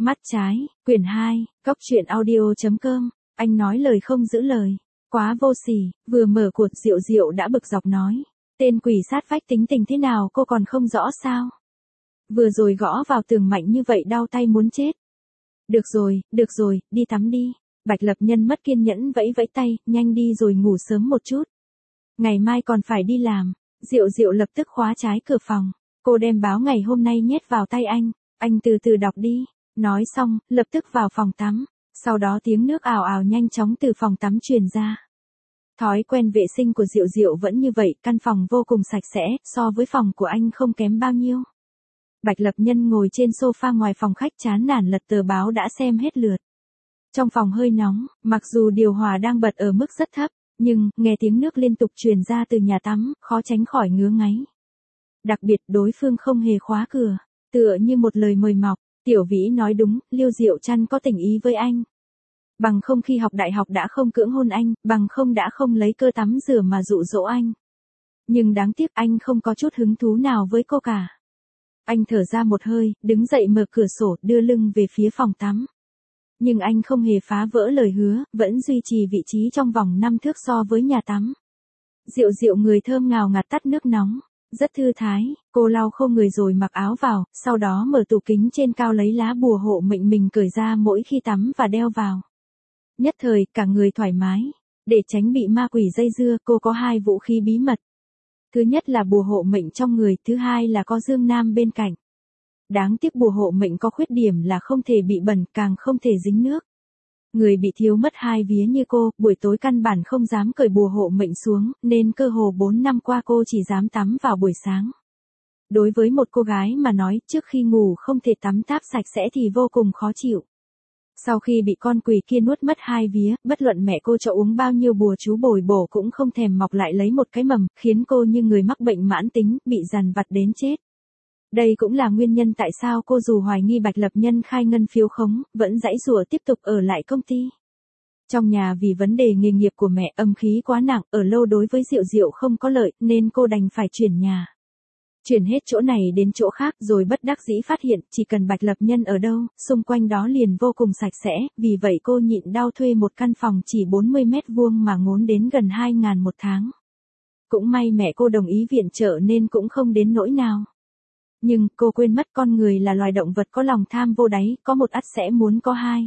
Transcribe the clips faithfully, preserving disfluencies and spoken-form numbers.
Mắt trái, quyển hai, góc truyện audio.com, anh nói lời không giữ lời. Quá vô sỉ, vừa mở cuộc Diệu Diệu đã bực dọc nói. Tên quỷ sát vách tính tình thế nào cô còn không rõ sao? Vừa rồi gõ vào tường mạnh như vậy đau tay muốn chết. Được rồi, được rồi, đi tắm đi. Bạch Lập Nhân mất kiên nhẫn vẫy vẫy tay, nhanh đi rồi ngủ sớm một chút. Ngày mai còn phải đi làm. Diệu Diệu lập tức khóa trái cửa phòng. Cô đem báo ngày hôm nay nhét vào tay anh. Anh từ từ đọc đi. Nói xong, lập tức vào phòng tắm. Sau đó tiếng nước ào ào nhanh chóng từ phòng tắm truyền ra. Thói quen vệ sinh của Diệu Diệu vẫn như vậy, căn phòng vô cùng sạch sẽ, so với phòng của anh không kém bao nhiêu. Bạch Lập Nhân ngồi trên sofa ngoài phòng khách chán nản lật tờ báo đã xem hết lượt. Trong phòng hơi nóng, mặc dù điều hòa đang bật ở mức rất thấp, nhưng, nghe tiếng nước liên tục truyền ra từ nhà tắm, khó tránh khỏi ngứa ngáy. Đặc biệt đối phương không hề khóa cửa, tựa như một lời mời mọc. Tiểu Vĩ nói đúng, Liêu Diệu Trăn có tình ý với anh. Bằng không khi học đại học đã không cưỡng hôn anh, bằng không đã không lấy cơ tắm rửa mà dụ dỗ anh. Nhưng đáng tiếc anh không có chút hứng thú nào với cô cả. Anh thở ra một hơi, đứng dậy mở cửa sổ, đưa lưng về phía phòng tắm. Nhưng anh không hề phá vỡ lời hứa, vẫn duy trì vị trí trong vòng năm thước so với nhà tắm. Diệu Diệu người thơm ngào ngạt tắt nước nóng. Rất thư thái, cô lau khô người rồi mặc áo vào, sau đó mở tủ kính trên cao lấy lá bùa hộ mệnh mình cởi ra mỗi khi tắm và đeo vào. Nhất thời, cả người thoải mái. Để tránh bị ma quỷ dây dưa, cô có hai vũ khí bí mật. Thứ nhất là bùa hộ mệnh trong người, thứ hai là có Dương Nam bên cạnh. Đáng tiếc bùa hộ mệnh có khuyết điểm là không thể bị bẩn, càng không thể dính nước. Người bị thiếu mất hai vía như cô, buổi tối căn bản không dám cởi bùa hộ mệnh xuống, nên cơ hồ bốn năm qua cô chỉ dám tắm vào buổi sáng. Đối với một cô gái mà nói, trước khi ngủ không thể tắm táp sạch sẽ thì vô cùng khó chịu. Sau khi bị con quỷ kia nuốt mất hai vía, bất luận mẹ cô cho uống bao nhiêu bùa chú bồi bổ cũng không thèm mọc lại lấy một cái mầm, khiến cô như người mắc bệnh mãn tính, bị dằn vặt đến chết. Đây cũng là nguyên nhân tại sao cô dù hoài nghi Bạch Lập Nhân khai ngân phiếu khống, vẫn giãy giụa tiếp tục ở lại công ty. Trong nhà vì vấn đề nghề nghiệp của mẹ âm khí quá nặng, ở lâu đối với Diệu Diệu không có lợi, nên cô đành phải chuyển nhà. Chuyển hết chỗ này đến chỗ khác rồi bất đắc dĩ phát hiện, chỉ cần Bạch Lập Nhân ở đâu, xung quanh đó liền vô cùng sạch sẽ, vì vậy cô nhịn đau thuê một căn phòng chỉ bốn mươi mét vuông mà ngốn đến gần hai ngàn một tháng. Cũng may mẹ cô đồng ý viện trợ nên cũng không đến nỗi nào. Nhưng, cô quên mất con người là loài động vật có lòng tham vô đáy, có một ắt sẽ muốn có hai.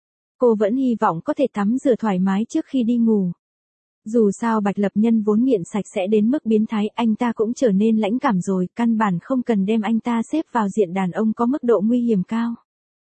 Cô vẫn hy vọng có thể tắm rửa thoải mái trước khi đi ngủ. Dù sao Bạch Lập Nhân vốn nghiện sạch sẽ đến mức biến thái, anh ta cũng trở nên lãnh cảm rồi, căn bản không cần đem anh ta xếp vào diện đàn ông có mức độ nguy hiểm cao.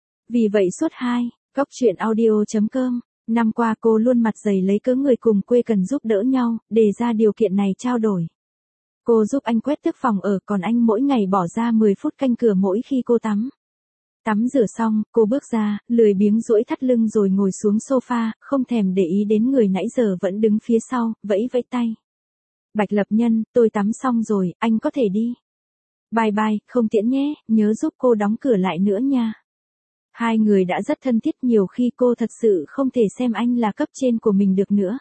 Vì vậy suốt hai, góc truyện audio.com, năm qua cô luôn mặt dày lấy cớ người cùng quê cần giúp đỡ nhau, đề ra điều kiện này trao đổi. Cô giúp anh quét tước phòng ở, còn anh mỗi ngày bỏ ra mười phút canh cửa mỗi khi cô tắm. Tắm rửa xong, cô bước ra, lười biếng duỗi thắt lưng rồi ngồi xuống sofa, không thèm để ý đến người nãy giờ vẫn đứng phía sau, vẫy vẫy tay. Bạch Lập Nhân, tôi tắm xong rồi, anh có thể đi. Bye bye, không tiễn nhé, nhớ giúp cô đóng cửa lại nữa nha. Hai người đã rất thân thiết, nhiều khi cô thật sự không thể xem anh là cấp trên của mình được nữa.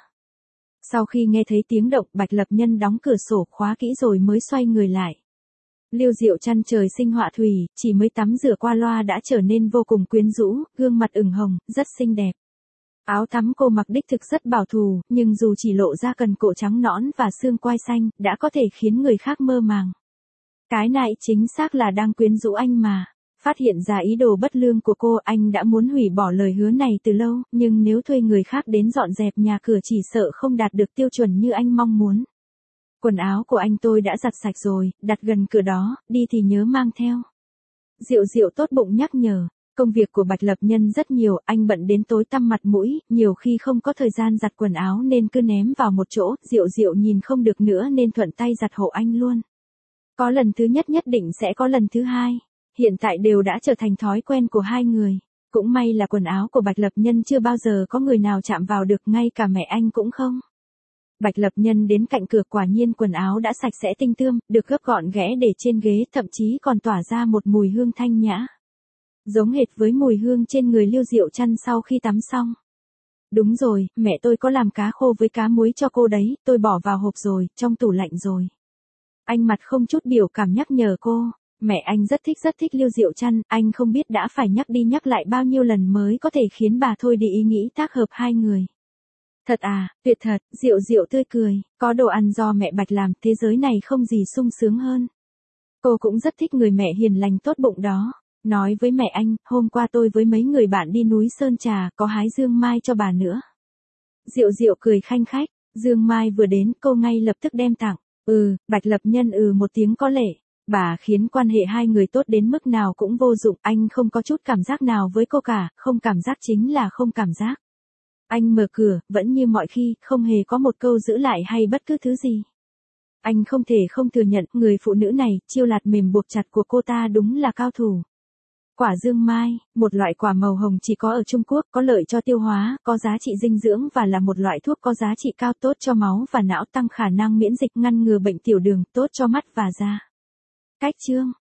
Sau khi nghe thấy tiếng động, Bạch Lập Nhân đóng cửa sổ khóa kỹ rồi mới xoay người lại. Liêu Diệu Trăn trời sinh họa thủy, chỉ mới tắm rửa qua loa đã trở nên vô cùng quyến rũ, gương mặt ửng hồng, rất xinh đẹp. Áo tắm cô mặc đích thực rất bảo thủ, nhưng dù chỉ lộ ra cần cổ trắng nõn và xương quai xanh, đã có thể khiến người khác mơ màng. Cái này chính xác là đang quyến rũ anh mà. Phát hiện ra ý đồ bất lương của cô, anh đã muốn hủy bỏ lời hứa này từ lâu, nhưng nếu thuê người khác đến dọn dẹp nhà cửa chỉ sợ không đạt được tiêu chuẩn như anh mong muốn. Quần áo của anh tôi đã giặt sạch rồi, đặt gần cửa đó, đi thì nhớ mang theo. Diệu Diệu tốt bụng nhắc nhở, công việc của Bạch Lập Nhân rất nhiều, anh bận đến tối tăm mặt mũi, nhiều khi không có thời gian giặt quần áo nên cứ ném vào một chỗ, Diệu Diệu nhìn không được nữa nên thuận tay giặt hộ anh luôn. Có lần thứ nhất nhất định sẽ có lần thứ hai. Hiện tại đều đã trở thành thói quen của hai người. Cũng may là quần áo của Bạch Lập Nhân chưa bao giờ có người nào chạm vào được, ngay cả mẹ anh cũng không. Bạch Lập Nhân đến cạnh cửa, quả nhiên quần áo đã sạch sẽ tinh tươm, được gấp gọn ghẽ để trên ghế, thậm chí còn tỏa ra một mùi hương thanh nhã. Giống hệt với mùi hương trên người Liêu Diệu Trăn sau khi tắm xong. Đúng rồi, mẹ tôi có làm cá khô với cá muối cho cô đấy, tôi bỏ vào hộp rồi, trong tủ lạnh rồi. Anh mặt không chút biểu cảm nhắc nhở cô. Mẹ anh rất thích rất thích Lưu Diệu Trăn, anh không biết đã phải nhắc đi nhắc lại bao nhiêu lần mới có thể khiến bà thôi đi ý nghĩ tác hợp hai người. Thật à, tuyệt thật, Diệu Diệu tươi cười, có đồ ăn do mẹ Bạch làm, thế giới này không gì sung sướng hơn. Cô cũng rất thích người mẹ hiền lành tốt bụng đó. Nói với mẹ anh, hôm qua tôi với mấy người bạn đi núi Sơn Trà, có hái dương mai cho bà nữa. Diệu Diệu cười khanh khách, dương mai vừa đến, cô ngay lập tức đem tặng. Ừ, Bạch Lập Nhân ừ một tiếng có lệ. Bà khiến quan hệ hai người tốt đến mức nào cũng vô dụng, anh không có chút cảm giác nào với cô cả, không cảm giác chính là không cảm giác. Anh mở cửa, vẫn như mọi khi, không hề có một câu giữ lại hay bất cứ thứ gì. Anh không thể không thừa nhận, người phụ nữ này, chiêu lạt mềm buộc chặt của cô ta đúng là cao thủ. Quả dương mai, một loại quả màu hồng chỉ có ở Trung Quốc, có lợi cho tiêu hóa, có giá trị dinh dưỡng và là một loại thuốc có giá trị cao, tốt cho máu và não, tăng khả năng miễn dịch, ngăn ngừa bệnh tiểu đường, tốt cho mắt và da. Cách chương